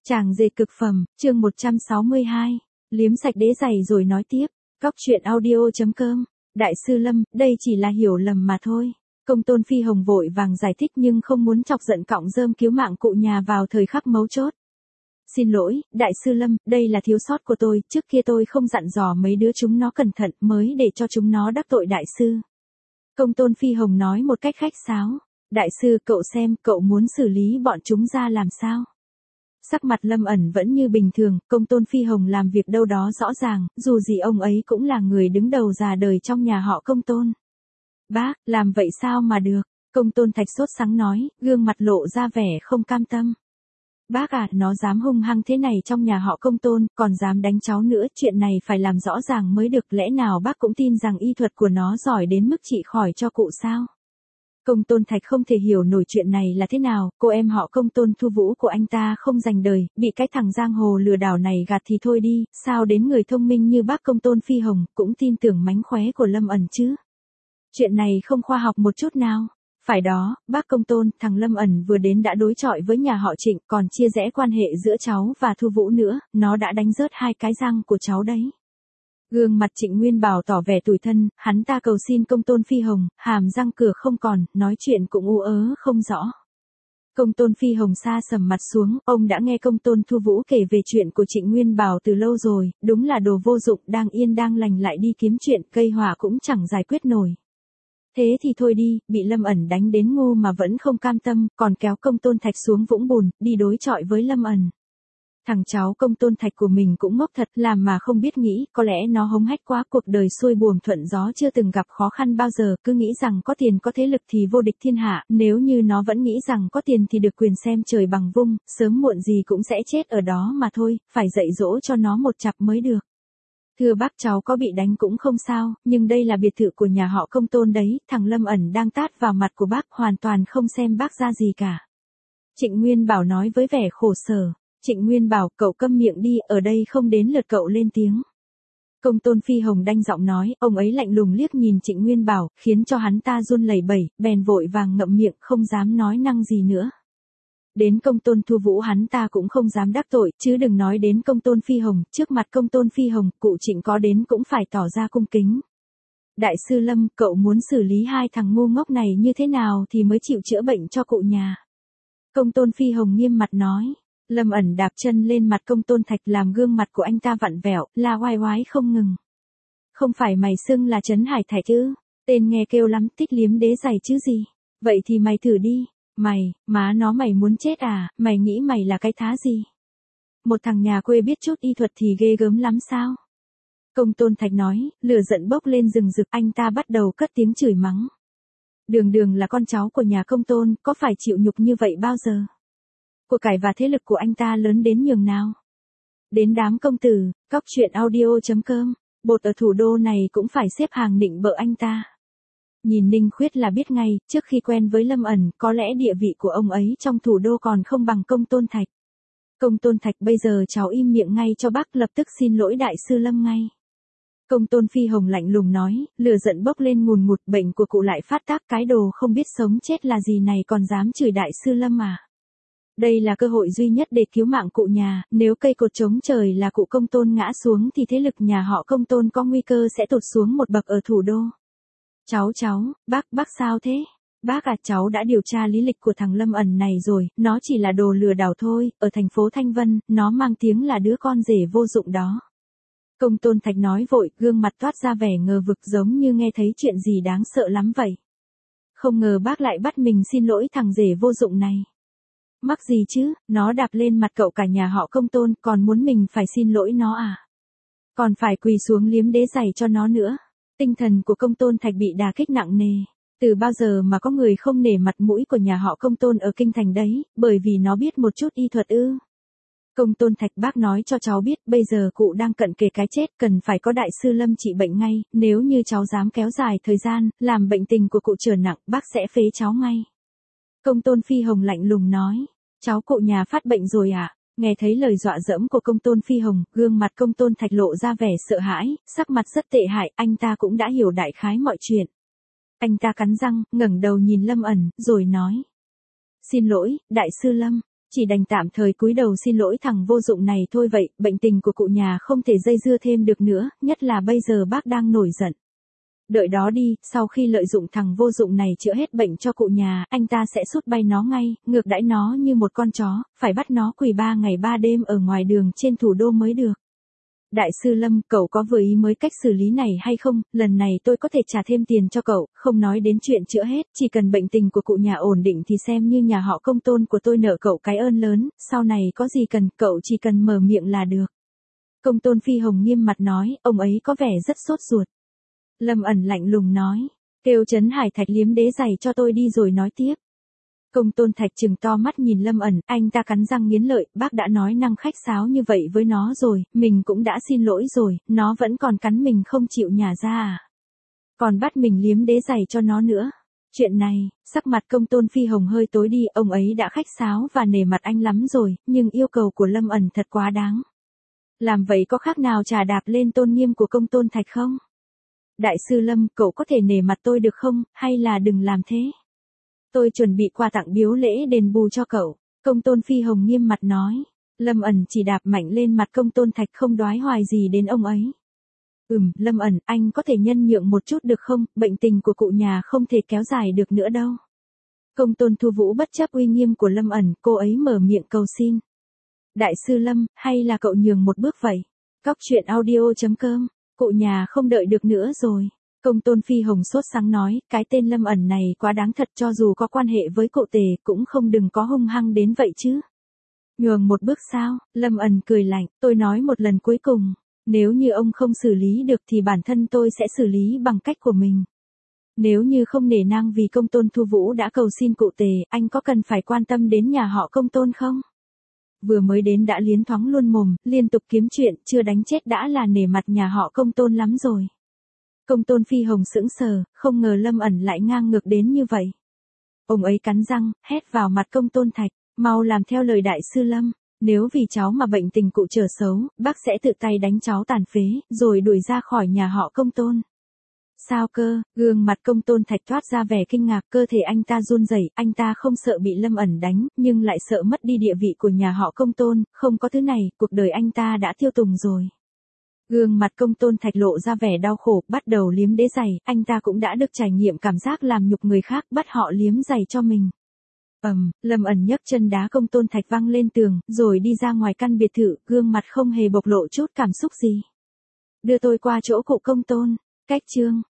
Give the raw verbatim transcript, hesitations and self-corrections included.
Chàng dệt cực phẩm, chương một trăm sáu mươi hai. Liếm sạch đế giày rồi nói tiếp. Cóc truyện audio chấm com. Đại sư Lâm, đây chỉ là hiểu lầm mà thôi. Công tôn Phi Hồng vội vàng giải thích nhưng không muốn chọc giận cọng rơm cứu mạng cụ nhà vào thời khắc mấu chốt. Xin lỗi, Đại sư Lâm, đây là thiếu sót của tôi, trước kia tôi không dặn dò mấy đứa chúng nó cẩn thận mới để cho chúng nó đắc tội Đại sư. Công tôn Phi Hồng nói một cách khách sáo. Đại sư, cậu xem, cậu muốn xử lý bọn chúng ra làm sao? Sắc mặt Lâm ẩn vẫn như bình thường, công tôn Phi Hồng làm việc đâu đó rõ ràng, dù gì ông ấy cũng là người đứng đầu già đời trong nhà họ công tôn. Bác, làm vậy sao mà được? Công tôn Thạch sốt sắng nói, gương mặt lộ ra vẻ không cam tâm. Bác à, nó dám hung hăng thế này trong nhà họ công tôn, còn dám đánh cháu nữa, chuyện này phải làm rõ ràng mới được, lẽ nào bác cũng tin rằng y thuật của nó giỏi đến mức trị khỏi cho cụ sao? Công tôn Thạch không thể hiểu nổi chuyện này là thế nào, cô em họ công tôn Thu Vũ của anh ta không dành đời, bị cái thằng giang hồ lừa đảo này gạt thì thôi đi, sao đến người thông minh như bác công tôn Phi Hồng cũng tin tưởng mánh khóe của Lâm ẩn chứ? Chuyện này không khoa học một chút nào. Phải đó, bác công tôn, thằng Lâm ẩn vừa đến đã đối chọi với nhà họ Trịnh, còn chia rẽ quan hệ giữa cháu và Thu Vũ nữa, nó đã đánh rớt hai cái răng của cháu đấy. Gương mặt Trịnh Nguyên Bảo tỏ vẻ tủi thân, hắn ta cầu xin công tôn Phi Hồng, hàm răng cửa không còn, nói chuyện cũng u ớ không rõ. Công tôn Phi Hồng sa sầm mặt xuống, ông đã nghe công tôn Thu Vũ kể về chuyện của Trịnh Nguyên Bảo từ lâu rồi, đúng là đồ vô dụng, đang yên đang lành lại đi kiếm chuyện, cây hỏa cũng chẳng giải quyết nổi. Thế thì thôi đi, bị Lâm ẩn đánh đến ngu mà vẫn không cam tâm, còn kéo công tôn Thạch xuống vũng bùn, đi đối chọi với Lâm ẩn. Thằng cháu công tôn Thạch của mình cũng ngốc thật, làm mà không biết nghĩ, có lẽ nó hống hách quá, cuộc đời xuôi buồm thuận gió chưa từng gặp khó khăn bao giờ, cứ nghĩ rằng có tiền có thế lực thì vô địch thiên hạ, nếu như nó vẫn nghĩ rằng có tiền thì được quyền xem trời bằng vung, sớm muộn gì cũng sẽ chết ở đó mà thôi, phải dạy dỗ cho nó một chặp mới được. Thưa bác, cháu có bị đánh cũng không sao, nhưng đây là biệt thự của nhà họ công tôn đấy, thằng Lâm ẩn đang tát vào mặt của bác, hoàn toàn không xem bác ra gì cả. Trịnh Nguyên Bảo nói với vẻ khổ sở. Trịnh Nguyên Bảo, cậu câm miệng đi, ở đây không đến lượt cậu lên tiếng. Công tôn Phi Hồng đanh giọng nói, ông ấy lạnh lùng liếc nhìn Trịnh Nguyên Bảo, khiến cho hắn ta run lẩy bẩy, bèn vội vàng ngậm miệng, không dám nói năng gì nữa. Đến công tôn Thu Vũ hắn ta cũng không dám đắc tội, chứ đừng nói đến công tôn Phi Hồng, trước mặt công tôn Phi Hồng, cụ Trịnh có đến cũng phải tỏ ra cung kính. Đại sư Lâm, cậu muốn xử lý hai thằng ngu ngốc này như thế nào thì mới chịu chữa bệnh cho cụ nhà? Công tôn Phi Hồng nghiêm mặt nói. Lâm ẩn đạp chân lên mặt công tôn Thạch làm gương mặt của anh ta vặn vẹo, la oai oái không ngừng. Không phải mày xưng là Trấn Hải Thạch chứ? Tên nghe kêu lắm, thích liếm đế giày chứ gì? Vậy thì mày thử đi. Mày, má nó mày muốn chết à, mày nghĩ mày là cái thá gì? Một thằng nhà quê biết chút y thuật thì ghê gớm lắm sao? Công tôn Thạch nói, lửa giận bốc lên rừng rực, anh ta bắt đầu cất tiếng chửi mắng. Đường đường là con cháu của nhà công tôn, có phải chịu nhục như vậy bao giờ? Của cải và thế lực của anh ta lớn đến nhường nào? Đến đám công tử, cóc truyện audio chấm com, bột ở thủ đô này cũng phải xếp hàng nịnh bợ anh ta. Nhìn Ninh Khuyết là biết ngay, trước khi quen với Lâm ẩn, có lẽ địa vị của ông ấy trong thủ đô còn không bằng công tôn Thạch. Công tôn Thạch, bây giờ cháu im miệng ngay cho bác, lập tức xin lỗi đại sư Lâm ngay. Công tôn Phi Hồng lạnh lùng nói, lửa giận bốc lên ngùn ngụt, bệnh của cụ lại phát tác, cái đồ không biết sống chết là gì này còn dám chửi đại sư Lâm à? Đây là cơ hội duy nhất để cứu mạng cụ nhà, nếu cây cột chống trời là cụ công tôn ngã xuống thì thế lực nhà họ công tôn có nguy cơ sẽ tụt xuống một bậc ở thủ đô. Cháu cháu, bác, bác sao thế? Bác à, cháu đã điều tra lý lịch của thằng Lâm ẩn này rồi, nó chỉ là đồ lừa đảo thôi, ở thành phố Thanh Vân, nó mang tiếng là đứa con rể vô dụng đó. Công tôn Thạch nói vội, gương mặt toát ra vẻ ngờ vực giống như nghe thấy chuyện gì đáng sợ lắm vậy. Không ngờ bác lại bắt mình xin lỗi thằng rể vô dụng này. Mắc gì chứ, nó đạp lên mặt cậu cả nhà họ công tôn, còn muốn mình phải xin lỗi nó à? Còn phải quỳ xuống liếm đế giày cho nó nữa. Tinh thần của công tôn Thạch bị đả kích nặng nề. Từ bao giờ mà có người không nể mặt mũi của nhà họ công tôn ở kinh thành đấy, bởi vì nó biết một chút y thuật ư? Công tôn Thạch, bác nói cho cháu biết, bây giờ cụ đang cận kề cái chết, cần phải có đại sư Lâm trị bệnh ngay, nếu như cháu dám kéo dài thời gian, làm bệnh tình của cụ trở nặng, bác sẽ phế cháu ngay. Công tôn Phi Hồng lạnh lùng nói, cháu cụ nhà phát bệnh rồi à? Nghe thấy lời dọa dẫm của công tôn Phi Hồng, gương mặt công tôn Thạch lộ ra vẻ sợ hãi, sắc mặt rất tệ hại, anh ta cũng đã hiểu đại khái mọi chuyện. Anh ta cắn răng, ngẩng đầu nhìn Lâm ẩn, rồi nói. Xin lỗi, đại sư Lâm, Chỉ đành tạm thời cúi đầu xin lỗi thằng vô dụng này thôi vậy, bệnh tình của cụ nhà không thể dây dưa thêm được nữa, nhất là bây giờ bác đang nổi giận. Đợi đó đi, sau khi lợi dụng thằng vô dụng này chữa hết bệnh cho cụ nhà, anh ta sẽ sút bay nó ngay, ngược đãi nó như một con chó, phải bắt nó quỳ ba ngày ba đêm ở ngoài đường trên thủ đô mới được. Đại sư Lâm, cậu có vừa ý mới cách xử lý này hay không? Lần này tôi có thể trả thêm tiền cho cậu, không nói đến chuyện chữa hết, chỉ cần bệnh tình của cụ nhà ổn định thì xem như nhà họ Công Tôn của tôi nợ cậu cái ơn lớn, sau này có gì cần, cậu chỉ cần mở miệng là được. Công Tôn Phi Hồng nghiêm mặt nói, ông ấy có vẻ rất sốt ruột. Lâm ẩn lạnh lùng nói, kêu Trấn Hải Thạch liếm đế giày cho tôi đi rồi nói tiếp. Công Tôn Thạch trừng to mắt nhìn Lâm ẩn, anh ta cắn răng nghiến lợi, bác đã nói năng khách sáo như vậy với nó rồi, mình cũng đã xin lỗi rồi, nó vẫn còn cắn mình không chịu nhả ra à. Còn bắt mình liếm đế giày cho nó nữa. Chuyện này, sắc mặt Công Tôn Phi Hồng hơi tối đi, ông ấy đã khách sáo và nể mặt anh lắm rồi, nhưng yêu cầu của Lâm ẩn thật quá đáng. Làm vậy có khác nào trà đạp lên tôn nghiêm của Công Tôn Thạch không? Đại sư Lâm, cậu có thể nể mặt tôi được không, hay là đừng làm thế? Tôi chuẩn bị quà tặng biếu lễ đền bù cho cậu. Công Tôn Phi Hồng nghiêm mặt nói. Lâm ẩn chỉ đạp mạnh lên mặt Công Tôn Thạch không đoái hoài gì đến ông ấy. Ừm, Lâm ẩn, anh có thể nhân nhượng một chút được không, bệnh tình của cụ nhà không thể kéo dài được nữa đâu. Công Tôn Thu Vũ bất chấp uy nghiêm của Lâm ẩn, cô ấy mở miệng cầu xin. Đại sư Lâm, hay là cậu nhường một bước vậy? Cóc truyện audio chấm com, cụ nhà không đợi được nữa rồi. Công Tôn Phi Hồng sốt sắng nói, cái tên Lâm ẩn này quá đáng thật, cho dù có quan hệ với cụ Tề cũng không đừng có hung hăng đến vậy chứ. Nhường một bước sao? Lâm ẩn cười lạnh, tôi nói một lần cuối cùng, nếu như ông không xử lý được thì bản thân tôi sẽ xử lý bằng cách của mình. Nếu như không nể nang vì Công Tôn Thu Vũ đã cầu xin cụ Tề, anh có cần phải quan tâm đến nhà họ Công Tôn không? Vừa mới đến đã liến thoáng luôn mồm, liên tục kiếm chuyện, chưa đánh chết đã là nể mặt nhà họ Công Tôn lắm rồi. Công Tôn Phi Hồng sững sờ, không ngờ Lâm ẩn lại ngang ngược đến như vậy. Ông ấy cắn răng, hét vào mặt Công Tôn Thạch, mau làm theo lời đại sư Lâm, nếu vì cháu mà bệnh tình cụ trở xấu, bác sẽ tự tay đánh cháu tàn phế, rồi đuổi ra khỏi nhà họ Công Tôn. Sao cơ? Gương mặt Công Tôn Thạch thoát ra vẻ kinh ngạc, cơ thể anh ta run rẩy, anh ta không sợ bị Lâm ẩn đánh, nhưng lại sợ mất đi địa vị của nhà họ Công Tôn, không có thứ này, cuộc đời anh ta đã tiêu tùng rồi. Gương mặt Công Tôn Thạch lộ ra vẻ đau khổ, bắt đầu liếm đế giày, anh ta cũng đã được trải nghiệm cảm giác làm nhục người khác, bắt họ liếm giày cho mình. Ầm, um, Lâm ẩn nhấc chân đá Công Tôn Thạch văng lên tường, rồi đi ra ngoài căn biệt thự, gương mặt không hề bộc lộ chút cảm xúc gì. Đưa tôi qua chỗ cụ Công Tôn. Cách chương